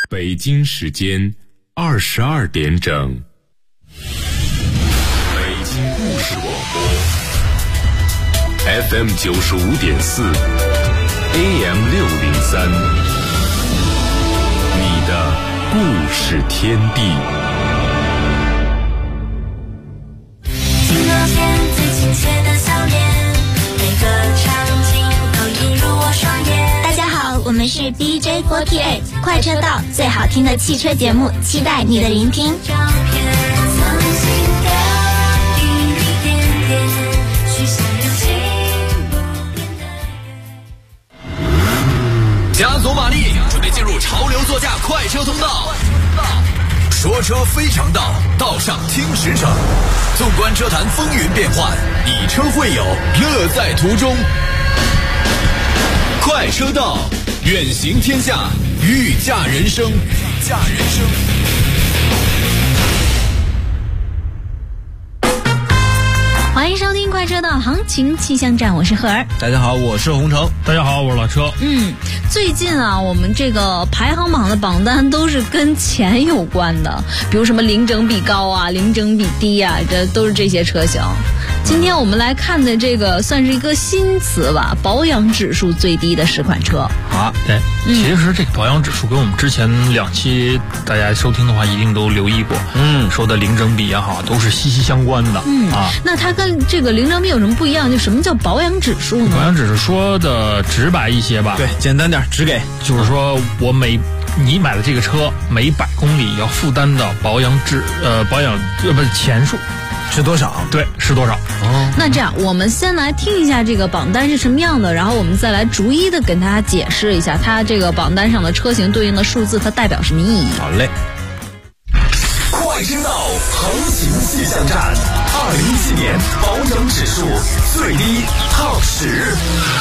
北京时间22点整。北京故事广播 FM 95.4 AM 603，你的故事天地。 听那片最亲切的笑脸，每个场景都映入我双眼。 大家好，我们是 DJ48 快车道，最好听的汽车节目，期待你的聆听。 照片曾经的一点点，许下有情不变的加足马力，准备进入潮流座驾快车通道。说车非常道，道上听实诚。纵观车坛风云变幻，以车会友，乐在途中。快车道，远行天下，御驾人生。 欢迎收听快车道行情气象站，我是赫儿。 大家好，我是洪城。 大家好，我是老车。 最近啊，我们这个排行榜的榜单都是跟钱有关的，比如什么零整比高啊、零整比低啊，这都是这些车型。今天我们来看的这个算是一个新词吧，保养指数最低的10款车。 啊，对，其实这个保养指数跟我们之前2期大家收听的话一定都留意过，说的零整比也好，都是息息相关的。 那它跟这个零整比有什么不一样？就什么叫保养指数呢？ 保养指数说的直白一些吧， 对，简单点，直给， 就是说你买的这个车每100公里要负担的钱数是多少？ 对，是多少？ 那这样，我们先来听一下这个榜单是什么样的，然后我们再来逐一的跟大家解释一下，它这个榜单上的车型对应的数字，它代表什么意义？ 好嘞。 快车道行情气象站，2017年保养指数最低 TOP 10。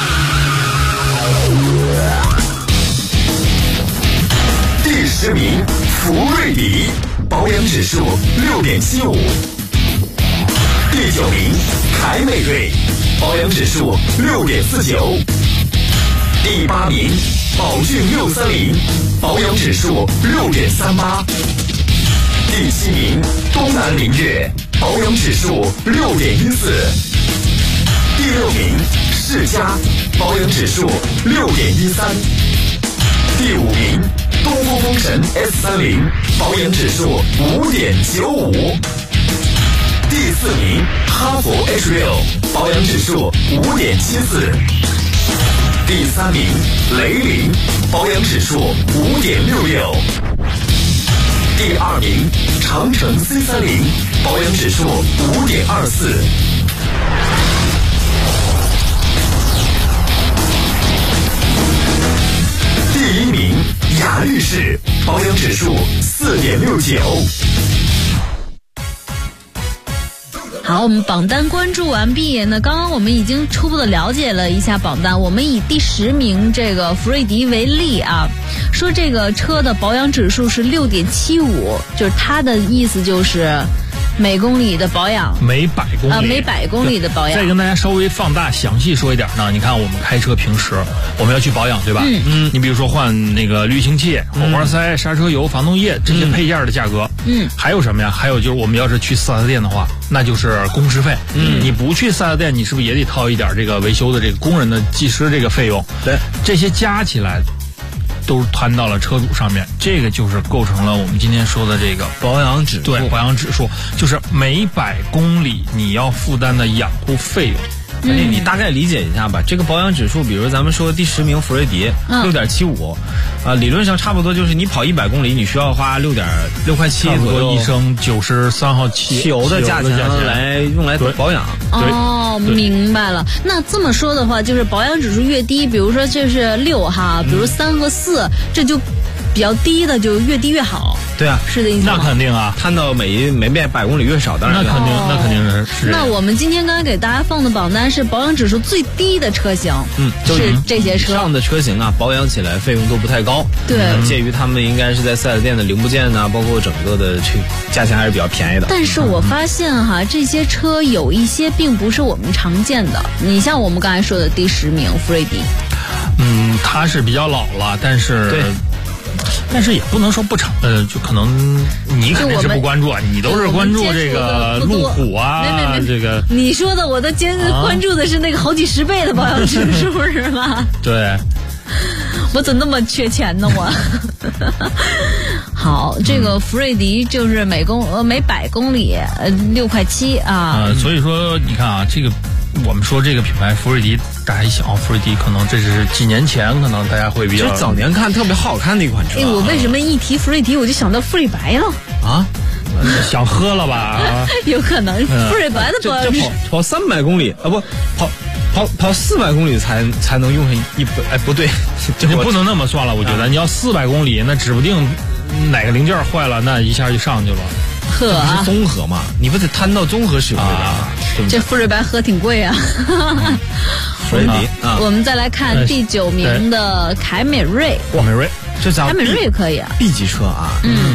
第10名，福瑞迪，保养指数6.75。第9名，凯美瑞，保养指数6.49。第8名，宝骏630，保养指数6.38。第7名，东南凌越，保养指数6.14。第6名，世嘉，保养指数6.13。第5名，东风风神 S30，保养指数5.95。第4名，哈弗 H6，保养指数5.74。第3名，雷凌，保养指数5.66。第2名，长城 C30，保养指数5.24。第1名，雅力士，保养指数4.69。 好，我们榜单关注完毕。那刚刚我们已经初步的了解了一下榜单，我们以第10名这个福瑞迪为例啊，说这个车的保养指数是6.75，就是它的意思就是每公里的保养， 每100公里每100公里的保养。 再跟大家稍微放大详细说一点呢，你看我们开车平时我们要去保养，对吧？你比如说换那个滤清器、火花塞、刹车油、防冻液这些配件的价格。还有什么呀？还有就是我们要是去4S店的话，那就是工时费。你不去4S店，你是不是也得掏一点这个维修的这个工人的技师这个费用？ 对， 这些加起来都摊到了车主上面，这个就是构成了我们今天说的这个保养指数。 对，保养指数就是每100公里你要负担的养护费用。 你大概理解一下吧。这个保养指数，比如咱们说第10名福瑞迪6.75，理论上差不多就是你跑100公里，你需要花6块7左右， 一升93号汽油的价钱来用来保养。 哦，明白了。那这么说的话，就是保养指数越低，比如说这是6哈，比如3和4，这就比较低的就越低越好。 对啊， 是的意思吗？ 那肯定啊， 摊到每100公里越少，当然那肯定是。 那我们今天刚才给大家放的榜单是保养指数最低的车型， 就是这些车上的车型啊，保养起来费用都不太高。 对， 介于他们应该是在4S店的零部件包括整个的这价钱还是比较便宜的。 但是我发现哈，这些车有一些并不是我们常见的。你像我们刚才说的第10名福瑞迪， 它是比较老了，但是但是也不能说不常，就可能你肯定是不关注啊，你都是关注这个路虎啊，这个你说的我都关注的是那个好几十倍的保养指数是吗？ 对。 我怎么那么缺钱呢我？好，这个福瑞迪就是每100公里6.7块啊。 所以说你看啊，这个我们说这个品牌福瑞迪，大家一想福瑞迪可能这是几年前可能大家会比较， 这早年看特别好看的一款车。 我为什么一提福瑞迪我就想到馥芮白了啊？ 想喝了吧？ 有可能馥芮白的保养这跑300公里啊，不跑400公里才能用上100，哎，不对， 这不能那么算了。我觉得你要400公里，那指不定哪个零件坏了，那一下就上去了。 这不是综合嘛？你不得摊到综合使用啊？ 这馥芮白喝挺贵啊。 福瑞迪啊， 我们再来看第9名的凯美瑞。 凯美瑞，这家伙凯美瑞也可以啊 ，B 级车啊。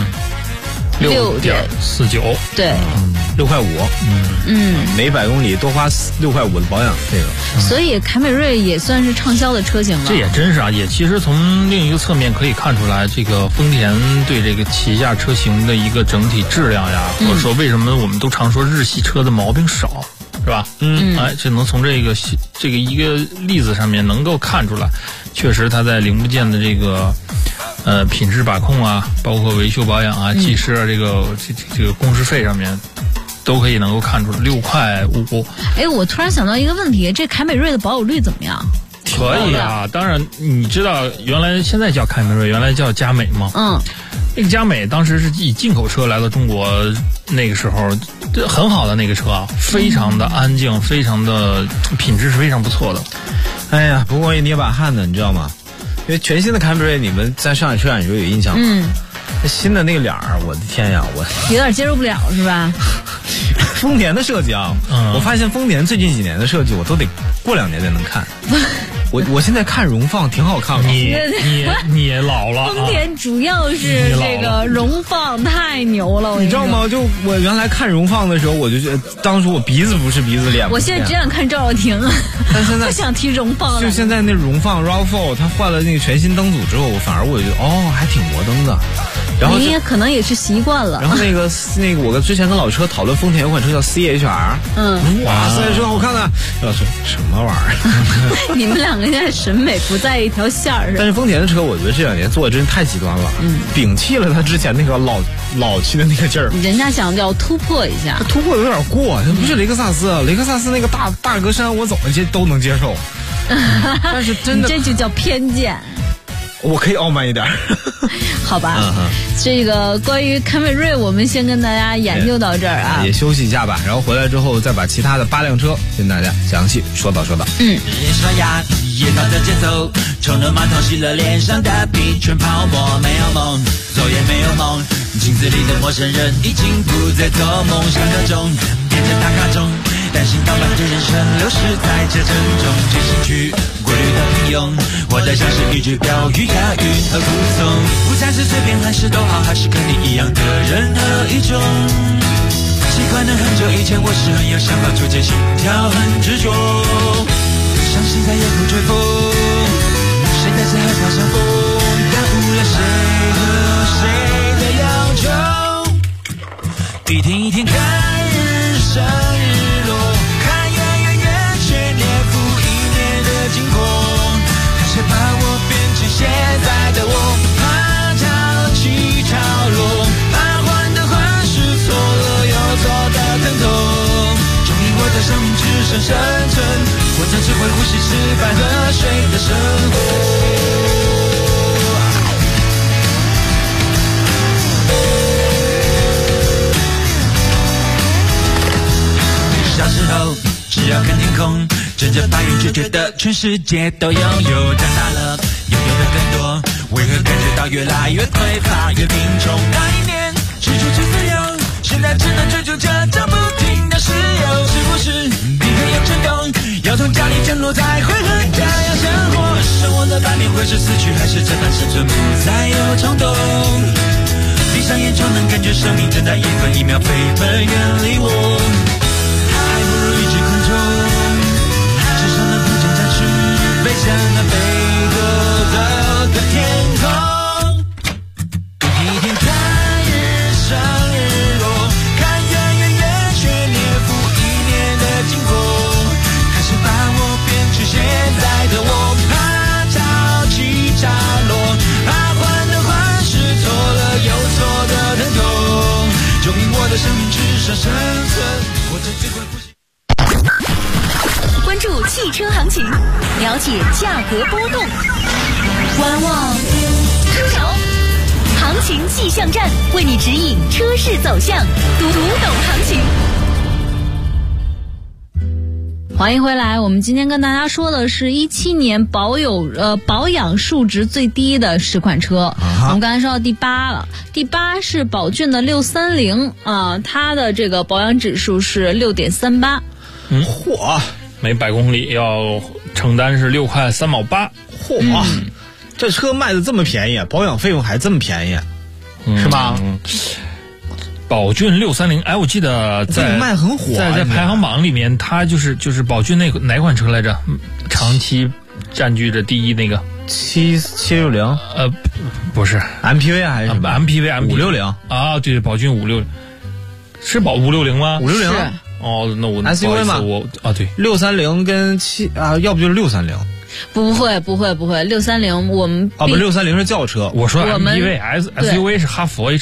6.49， 对 ，6.5块，每100公里多花6.5块的保养费了。 所以凯美瑞也算是畅销的车型了。 这也真是啊，也其实从另一个侧面可以看出来，这个丰田对这个旗下车型的一个整体质量呀，或者说为什么我们都常说日系车的毛病少，是吧？哎，这能从这个一个例子上面能够看出来，确实它在零部件的这个品质把控啊，包括维修保养啊、技师啊，这个工时费上面，都可以能够看出来6.5块。 哎，我突然想到一个问题，这凯美瑞的保有率怎么样？ 可以啊，当然你知道现在叫凯美瑞，原来叫佳美吗？那个佳美当时是以进口车来到中国，那个时候这很好的那个车啊，非常的安静，非常的品质是非常不错的。 哎呀，不过一捏把汗的，你知道吗？因为全新的凯美瑞，你们在上海车展的时候有印象吗？新的那个脸儿，我的天呀，我有点接受不了，是吧？ 丰田的设计啊，我发现丰田最近几年的设计，我都得过2年才能看。我现在看荣放挺好看的。 你老了。 丰田主要是这个荣放太牛了， 你知道吗？就我原来看荣放的时候，我就觉得当时我鼻子不是鼻子脸。 我现在只想看赵又廷， 但现在不想提荣放了。 就现在那荣放 RAV4， 它换了那个全新灯组之后，反而我觉得还挺摩登的。然后你也可能也是习惯了。 然后那个我之前跟老车讨论丰田有款车叫 CHR， 哇塞，真好看啊！老师什么玩意儿？ 你们两个现在审美不在一条线上。 但是丰田的车，我觉得这2年做的真是太极端了，摒弃了他之前那个老气的那个劲儿。 人家想要突破一下， 突破有点过，它不是雷克萨斯，雷克萨斯那个大格栅我怎么都能接受，但是真的这就叫偏见。 我可以傲慢一点。 好吧，这个关于凯美瑞，我们先跟大家研究到这儿啊， 也休息一下吧，然后回来之后再把其他的8辆车跟大家详细说道。 也刷牙，也倒着节奏，冲了马桶，洗了脸上的皮，全泡沫，没有梦，走也没有梦，镜子里的陌生人已经不再做梦，想象中变成打卡中，担心倒漫着人生流逝在这阵中，真心去过滤的平庸，活得像是一只标语，押韵和服从，不再是随便还是都好，还是跟你一样的人和一种。习惯了很久以前，我是很有想法，逐渐心跳很执着，伤心再也不追风，谁带着害怕相逢，耽误了谁和谁的要求，一天一天看日升日落，看圆却年复一年的经过，看谁把我变成现在的我，怕潮起潮落，怕换的话是错了又错的疼痛，终于我的生命只剩生存，我曾只会呼吸吃饭喝水的生活。小时候只要看天空，睁着白眼就觉得全世界都拥有，长大了拥有的更多，为何感觉到越来越匮乏越贫穷，那一年追逐最自由，现在只能追逐着涨不停的石油，是不是你很有冲动，要从家里降落再回和家要生活，生活的半面会是死去，还是这般生存不再有冲动，闭上眼就能感觉生命正在一分一秒飞奔远离我，还不如一直昆虫，至少能不挣扎去飞向那北斗的天空。 生命至少生存，活着最快不息。 关注汽车行情，了解价格波动，观望出手，行情气象站为你指引车市走向，读懂行情。 欢迎回来，我们今天跟大家说的是17年保养数值最低的10款车。我们刚才说到第8了，第8是宝骏的630啊，它的这个保养指数是6.38。 嚯，每100公里要承担是6块3毛8。 嚯，这车卖的这么便宜，保养费用还这么便宜，是吧？ 宝骏630，哎，我记得在卖很火， 在排行榜里面，它就是宝骏哪款车来着？长期占据着第一那个 760， 不是 MPV 还是什么 MPV 560 啊？对，宝骏560是560吗 ？560 哦，那我 SUV 嘛， 对 ，630跟要不就是630。 不会，630我们不630是轿车， 我说 MPV SUV 是哈弗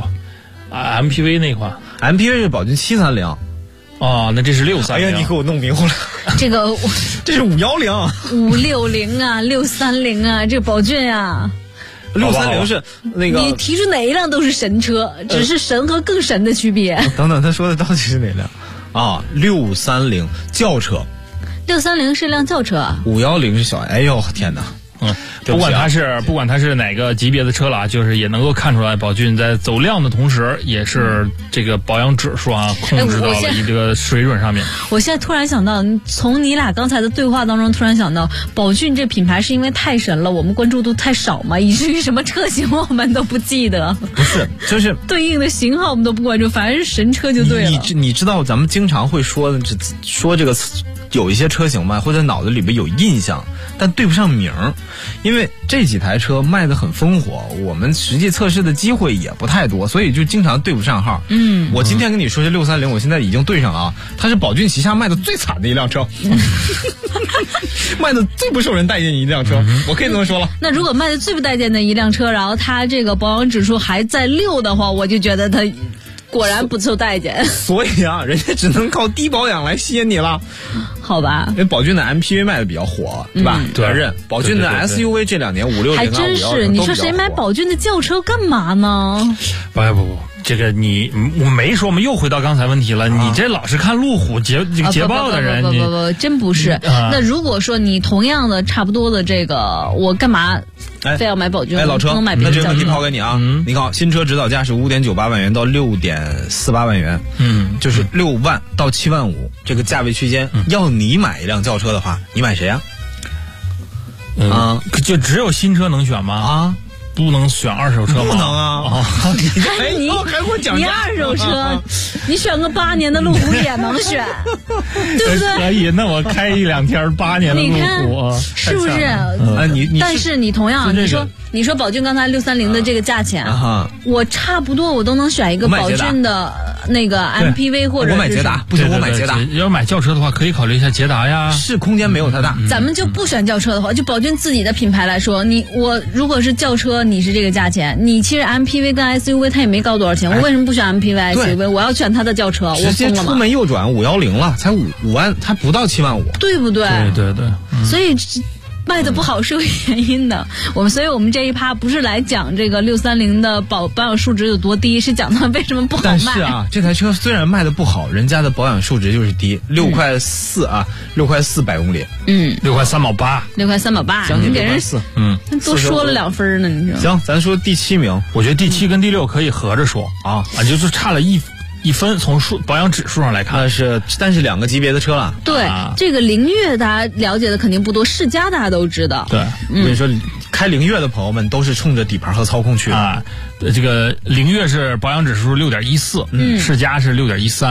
H6。MPV 那款 ，MPV 是宝骏730， 哦，那这是630。 哎呀，你给我弄迷糊了， 这个这是510、 560啊，630啊，这宝骏啊 ，630是那个。 你提出哪一辆都是神车，只是神和更神的区别。 等等，他说的到底是哪辆啊？630轿车 ，630是辆轿车啊 ，510是小，哎呦天哪！ 不管它是哪个级别的车了，就是也能够看出来，宝骏在走量的同时，也是这个保养指数啊控制到了这个水准上面。 我现在突然想到，从你俩刚才的对话当中，突然想到，宝骏这品牌是因为太神了，我们关注度太少嘛，以至于什么车型我们都不记得。 不是，就是对应的型号我们都不关注，反正是神车就对了。 你知道咱们经常会说这个有一些车型嘛，或者脑子里边有印象，但对不上名儿，因为这几台车卖得很烽火，我们实际测试的机会也不太多，所以就经常对不上号。我今天跟你说这630，我现在已经对上了啊，它是宝骏旗下卖的最惨的一辆车，卖的最不受人待见的一辆车，我可以这么说了。 那如果卖的最不待见的一辆车，然后它这个保养指数还在6的话，我就觉得它果然不受待见。 所以啊，人家只能靠低保养来吸引你了。 好吧， 因为宝骏的 MPV 卖的比较火，对吧？责任。宝骏的 SUV 这2年560 还真是。你说谁买宝骏的轿车干嘛呢？ 不，这个我没说，我们又回到刚才问题了。你这老是看路虎捷豹的人， 不，真不是。那如果说你同样的差不多的这个，我干嘛非要买宝骏？ 老车， 能买别的轿车？ 那这个问题抛给你啊。你看，新车指导价是5.98万元到6.48万元，就是6万到7万5这个价位区间。要你买一辆轿车的话，你买谁呀？ 就只有新车能选吗？不能选二手车吗？ 不能啊！ 你还给我讲二手车，你选个8年的路虎也能选，对不对？ 可以，那我开1-2天8年的路虎， 是不是？但是你同样，你说宝骏刚才630的这个价钱，我差不多我都能选一个宝骏的那个 MPV 或者我买捷达，不行，我买捷达。 要买轿车的话，可以考虑一下捷达呀。 是空间没有它大。 咱们就不选轿车的话，就宝骏自己的品牌来说，我如果是轿车，你是这个价钱，你其实 MPV 跟 SUV 它也没高多少钱，我为什么不选 MPV SUV？我要选它的轿车，我直接出门右转510了，才5万，还不到7万5， 对不对？ 对。 所以卖的不好是有原因的。所以我们这一趴不是来讲这个630的保养数值有多低，是讲它为什么不好卖。 但是啊，这台车虽然卖的不好，人家的保养数值就是低，6块4啊，6块4百公里 ，6块3毛8，6 块3毛8， 将近 6块4，多说了2分呢，你知道？ 行，咱说第7名， 我觉得第7跟第6可以合着说啊，就是差了1分，从保养指数上来看， 但是2个级别的车了。 对，这个凌越大家了解的肯定不多，世嘉大家都知道。 对，我跟你说，开凌越的朋友们都是冲着底盘和操控去的。 这个凌越是保养指数6.14，世嘉是6.13。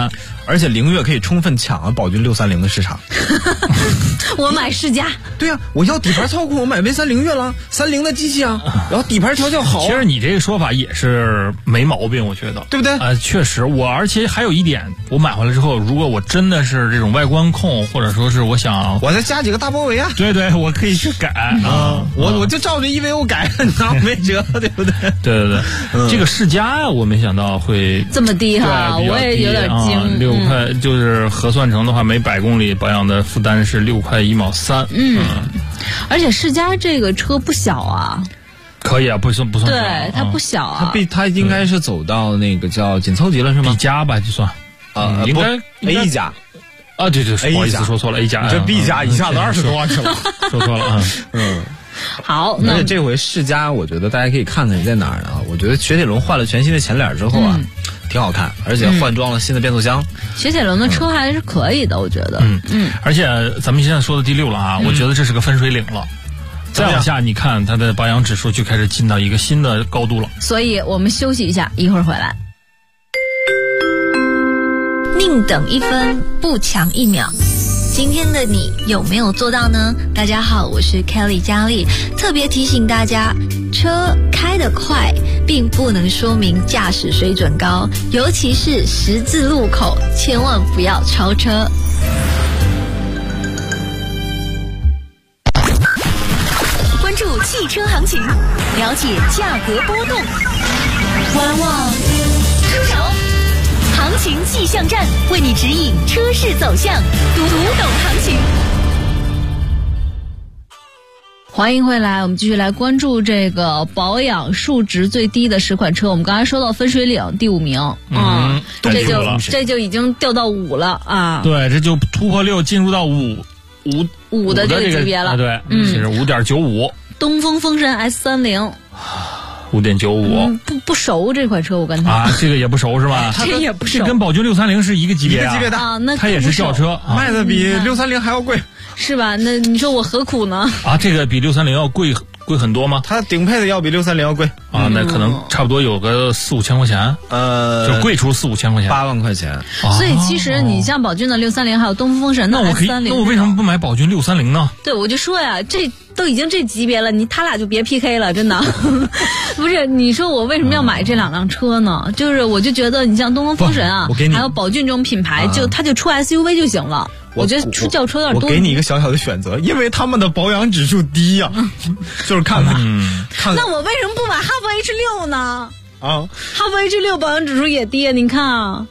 而且凌越可以充分抢了宝骏630的市场。 我买世嘉。 对啊，我要底盘操控，我买威3凌越了，30的机器啊，然后底盘调教好。 其实你这个说法也是没毛病，我觉得， 对不对？ 确实，而且还有一点，我买回来之后，如果我真的是这种外观控，或者说是我想， 我再加几个大包围啊， 对，我可以去改啊， 我就照着EVO改，拿没辙，对不对？ 对，这个世嘉呀，我没想到会这么低哈，我也有点惊。 6块就是核算成的话，每100公里保养的负担是6块1毛3。 而且世嘉这个车不小啊。 可以啊，不算小， 对，它不小啊， 它应该是走到那个叫紧凑级了是吗？ B 加吧，就算应该 A 加啊，对，不好意思说错了 ，A 加， 你这 B 加一下子20多万去了， 说错了啊。 好， 而且这回世嘉，我觉得大家可以看看你在哪儿呢？我觉得雪铁龙换了全新的前脸之后啊，挺好看，而且换装了新的变速箱。 雪铁龙的车还是可以的，我觉得。 而且咱们现在说的第6了啊，我觉得这是个分水岭了。再往下，你看它的保养指数就开始进到一个新的高度了。 所以我们休息一下，一会儿回来。 宁等1分，不强1秒。今天的你有没有做到呢？大家好，我是 Kelly 佳丽，特别提醒大家，车开得快并不能说明驾驶水准高，尤其是十字路口，千万不要超车。关注汽车行情，了解价格波动，观望出手。行情气象站为你指引车市走向，读懂行情。 欢迎回来，我们继续来关注这个保养数值最低的10款车。我们刚才说到分水岭第5名，这就已经掉到5了啊。 对，这就突破6，进入到5 的这个级别了。 对，是5.95。 东风风神 S30。 5.95， 不熟这款车，我跟他啊，这个也不熟是吧？ 这也不熟， 这跟宝骏630是一个级别一个级别的啊， 那它也是轿车， 卖的比630还要贵， 是吧？那你说我何苦呢？ 啊，这个比630要贵很多吗？ 它顶配的要比630要贵啊，那可能差不多有个4-5千块钱，就贵出4-5千块钱 ，8万块钱。 所以其实你像宝骏的630，还有东风风神的 S30， 那我为什么不买宝骏630呢？ 对，我就说呀，这都已经这级别了，他俩就别 PK 了，真的。不是，你说我为什么要买这2辆车呢？就是我就觉得你像东风风神啊，还有宝骏这种品牌，它就出 SUV 就行了。我觉得出轿车有点多。 我给你一个小小的选择，因为他们的保养指数低呀，就是看看。 那我为什么不买哈弗 H6 呢？ 啊， 哈弗 H6 保养指数也低，您看啊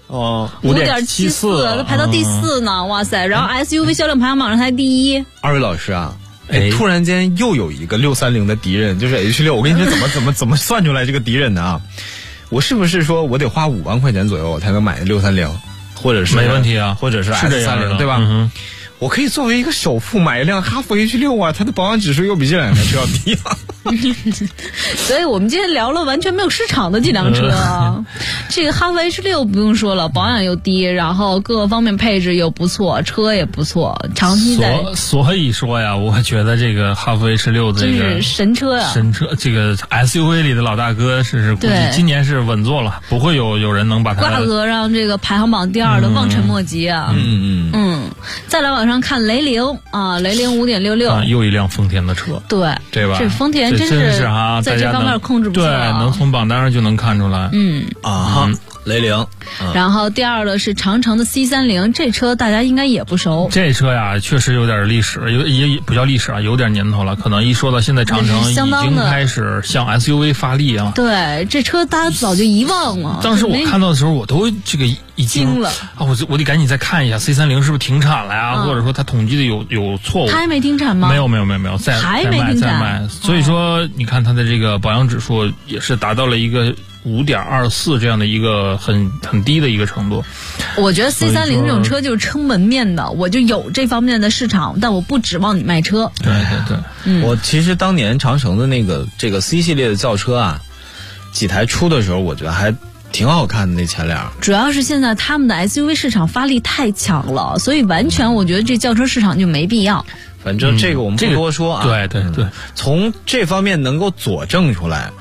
，5.74，它排到第4呢，哇塞！然后 SUV 销量排行榜上才第1。 二位老师啊。突然间又有一个630的敌人，就是 H6。我跟你说怎么算出来这个敌人的啊？我是不是说我得花5万块钱左右我才能买630，或者是没问题啊， 或者是 S30，对吧？我可以作为一个首付买一辆哈弗 H6 啊，它的保养指数又比这2辆车要低啊。 所以我们今天聊了完全没有市场的几辆车啊。这个哈弗 H6 不用说了，保养又低，然后各个方面配置又不错，车也不错，长期在。 所以说呀，我觉得这个哈弗 H6 这个是神车呀， 神车，这个 SUV 里的老大哥估计今年是稳坐了，不会有人能把它挂得让这个排行榜第2的望尘莫及啊。再来往上看雷凌啊，雷凌5.66 啊，又一辆丰田的车， 对吧？ 这丰田真是啊， 在这方面控制不错， 对，能从榜单上就能看出来。 雷凌。 然后第2的是长城的 C30，这车大家应该也不熟。 这车呀，确实有点历史，也不叫历史啊，有点年头了。可能一说到现在，长城已经开始向 SUV 发力啊。 对，这车大家早就遗忘了。 当时我看到的时候，我都这个已经了啊！我得赶紧再看一下 C30是不是停产了呀？或者说它统计的有错误？ 它还没停产吗？ 没有，再卖。所以说，你看它的这个保养指数也是达到了一个5.24这样的一个很低的一个程度。 我觉得 C30这种车就是撑门面的，我就有这方面的市场，但我不指望你卖车。 对。 我其实当年长城的这个 C 系列的轿车啊，几台出的时候，我觉得还挺好看的那前脸。 主要是现在他们的 SUV 市场发力太强了，所以完全我觉得这轿车市场就没必要。 反正这个我们不多说啊。 对。 从这方面能够佐证出来，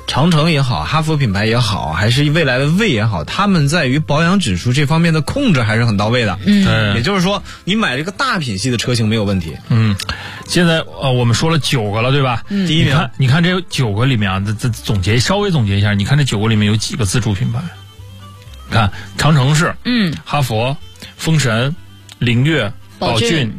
长城也好，哈弗品牌也好，还是未来的魏也好，他们在于保养指数这方面的控制还是很到位的。也就是说，你买这个大品系的车型没有问题。 现在我们说了9个了，对吧？ 第一名， 你看这9个里面啊，这稍微总结一下，你看这9个里面有几个自主品牌？看长城是，哈弗、风神、凌越、宝骏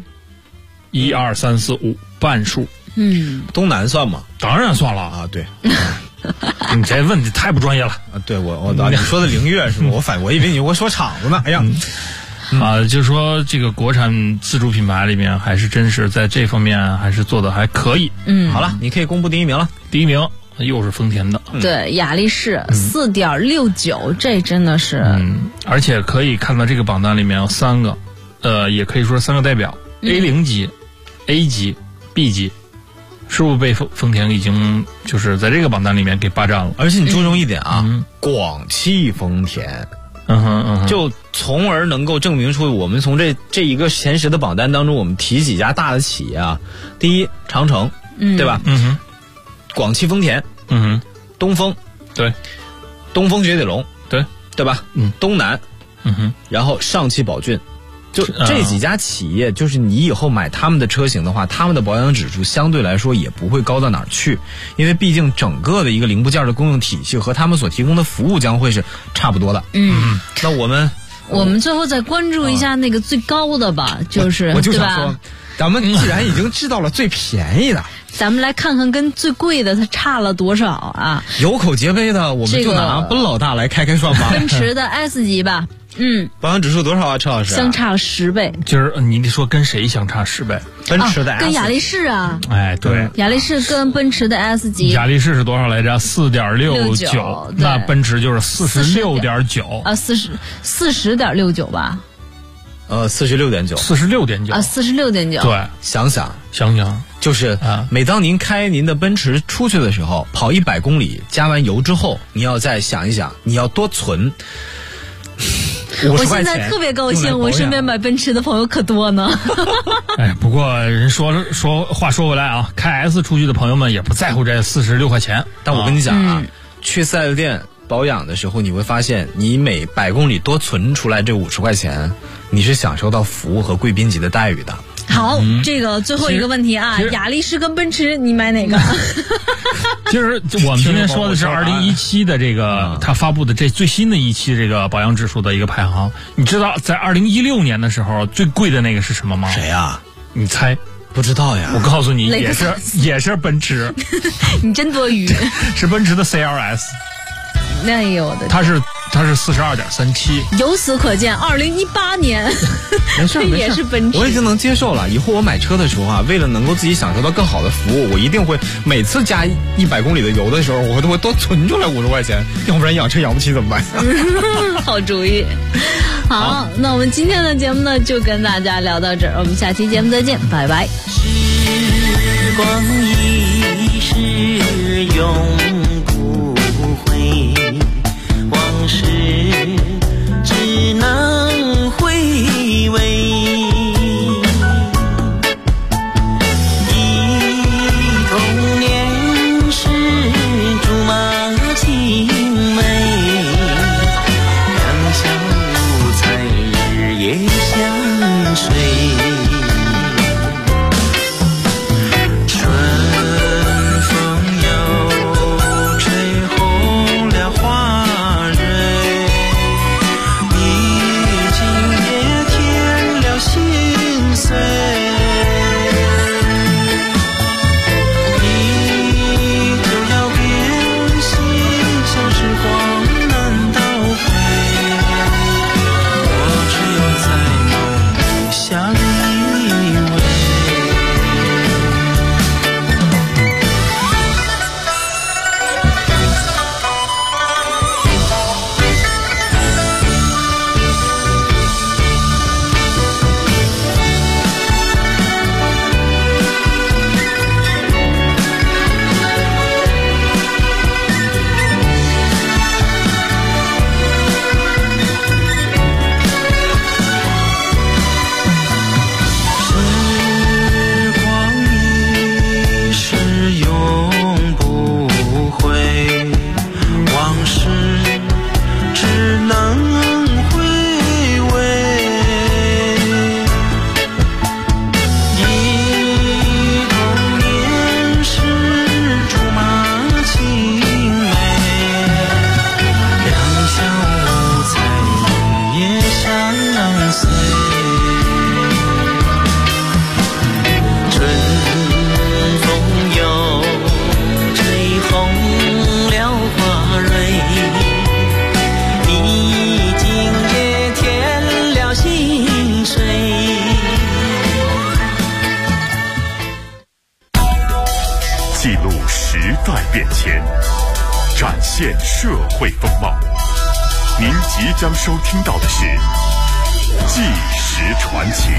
，1、2、3、4、5半数。 东南算吗？ 当然算了啊，对。 你这问题太不专业了啊！对你说的凌越是吗？我以为你给我说厂子呢。哎呀， 就是说这个国产自主品牌里面，还是真是在这方面还是做的还可以。 好了，你可以公布第一名了。 第一名又是丰田的， 对，雅力士4.69，这真的是。 而且可以看到这个榜单里面有3个，也可以说3个代表，A0级、A 级、B 级。是不是被丰田已经就是在这个榜单里面给霸占了？ 而且你注重一点啊，广汽丰田，就从而能够证明出我们从这一个前10的榜单当中，我们提几家大的企业啊，第一长城，对吧？广汽丰田，东风， 对， 东风雪铁龙， 对吧？东南，然后上汽宝骏。就这几家企业，就是你以后买他们的车型的话，他们的保养指数相对来说也不会高到哪儿去，因为毕竟整个的一个零部件的供应体系和他们所提供的服务将会是差不多的。那我们最后再关注一下那个最高的吧，就是我就想说，咱们既然已经知道了最便宜的， 咱们来看看跟最贵的它差了多少啊？ 有口皆碑的，我们就拿奔老大来开涮吧。 奔驰的 S 级吧。 保养指数多少啊，车老师？ 相差了10倍。 就是你得说跟谁相差10倍？ 奔驰的 S， 跟雅力士啊。 哎，对， 雅力士跟奔驰的 S 级。 雅力士是多少来着？4.69，那奔驰就是46.9 啊，40.69吧。 46.9。 46.9 啊，46.9。 对， 想想，就是每当您开您的奔驰出去的时候，跑100公里，加完油之后，你要再想一想，你要多存。 我现在特别高兴，我身边买奔驰的朋友可多呢。 哎，不过人话说回来啊，开 S 出去的朋友们也不在乎这46块钱。 但我跟你讲啊，去4S店保养的时候，你会发现，你每100公里多存出来这50块钱，你是享受到服务和贵宾级的待遇的。 好，这个最后一个问题啊，雅力士跟奔驰，你买哪个？ 其实我们今天说的是2017的这个他发布的这最新的一期这个保养指数的一个排行。你知道在2016年的时候最贵的那个是什么吗？ 谁呀？ 你猜？ 不知道呀。 我告诉你，也是奔驰。 你真多余。 是奔驰的 CLS。 那有的。 它是42.37。 由此可见，2018年没事也是奔驰。 我已经能接受了。以后我买车的时候啊，为了能够自己享受到更好的服务，我一定会每次加100公里的油的时候，我都会多存出来50块钱，要不然养车养不起怎么办？ 好主意。好，那我们今天的节目呢，就跟大家聊到这儿，我们下期节目再见，拜拜。 时光一逝永不回，往事只能回味。忆童年时竹马青梅，两小无猜日夜相随。春风又记录时代变迁，展现社会风貌。您即将收听到的是《纪实传奇》。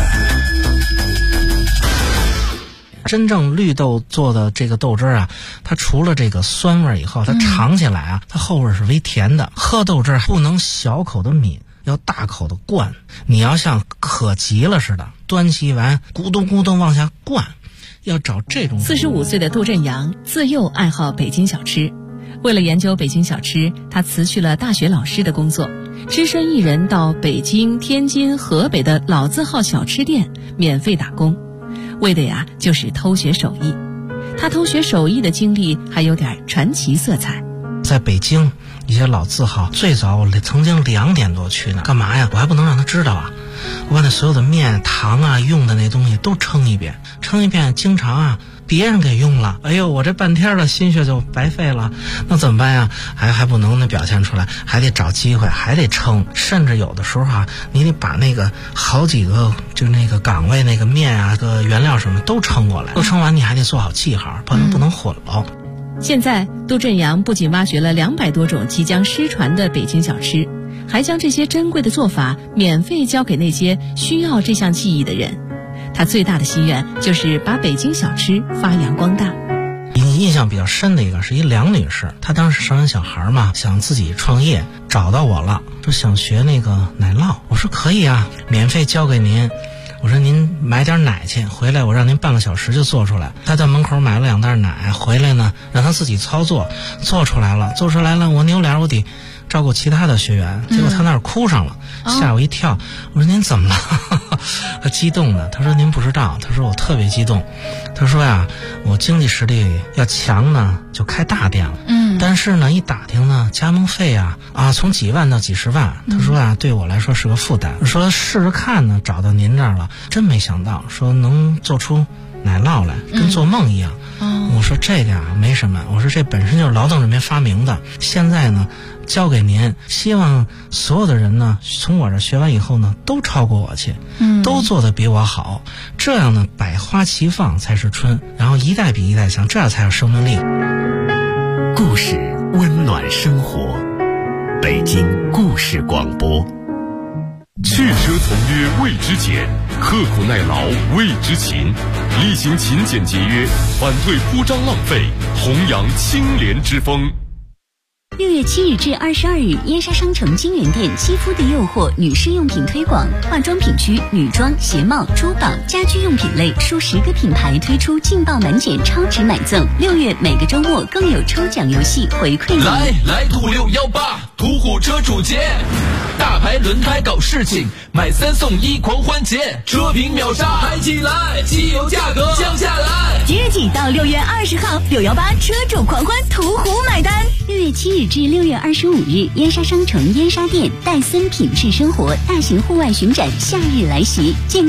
真正绿豆做的这个豆汁儿啊，它除了这个酸味以后，它尝起来啊，它后味是微甜的。喝豆汁儿不能小口的抿，要大口的灌。你要像渴急了似的，端起碗咕咚咕咚往下灌，要找这种。 45岁的杜振阳自幼爱好北京小吃，为了研究北京小吃，他辞去了大学老师的工作，只身一人到北京、天津、河北的老字号小吃店免费打工。为的呀，就是偷学手艺。他偷学手艺的经历还有点传奇色彩。 在北京一些老字号，最早我曾经2点多去呢，干嘛呀？我还不能让他知道啊！我把那所有的面、糖啊、用的那东西都称一遍，经常啊别人给用了，哎呦，我这半天的心血就白费了，那怎么办呀？还不能表现出来，还得找机会，还得称，甚至有的时候啊，你得把那个好几个就那个岗位那个面啊、个原料什么都称过来，都称完你还得做好记号，不能混了。 现在杜振阳不仅挖掘了200多种即将失传的北京小吃，还将这些珍贵的做法免费教给那些需要这项技艺的人。他最大的心愿就是把北京小吃发扬光大。 印象比较深的一个是一梁女士，她当时生完小孩嘛，想自己创业，找到我了，说想学那个奶酪。我说可以啊，免费教给您。我说您买点奶去，回来我让您半个小时就做出来。他在门口买了2袋奶，回来呢让他自己操作，做出来了，我扭脸我得照顾其他的学员，结果他那儿哭上了，吓我一跳。我说您怎么了？他激动的，他说您不知道，他说我特别激动，他说呀，我经济实力要强呢，就开大店了。但是呢，一打听呢，加盟费啊从几万到几十万，他说啊，对我来说是个负担。说试试看呢，找到您这儿了，真没想到，说能做出奶酪来，跟做梦一样。我说这个啊没什么，我说这本身就是劳动人民发明的，现在呢交给您，希望所有的人呢从我这学完以后呢都超过我去，都做得比我好，这样呢百花齐放才是春，然后一代比一代强，这样才有生命力。 故事温暖生活，北京故事广播。汽车从约为之俭，刻苦耐劳为之勤，厉行勤俭节约，反对铺张浪费，弘扬清廉之风。 6月7日至22日，燕莎商城金源店肌肤的诱惑女士用品推广，化妆品区女装、鞋帽、珠宝、家居用品类数10个品牌推出劲爆满减超值买赠。6月每个周末更有抽奖游戏回馈你。 来土618途虎车主节，大牌轮胎搞事情，买3送1狂欢节，车评秒杀嗨起来，机油价格降下来。 即日起到6月20号，618车主狂欢途虎买单。 6月7日至6月25日，燕莎商城燕莎店戴森品质生活大型户外巡展夏日来袭。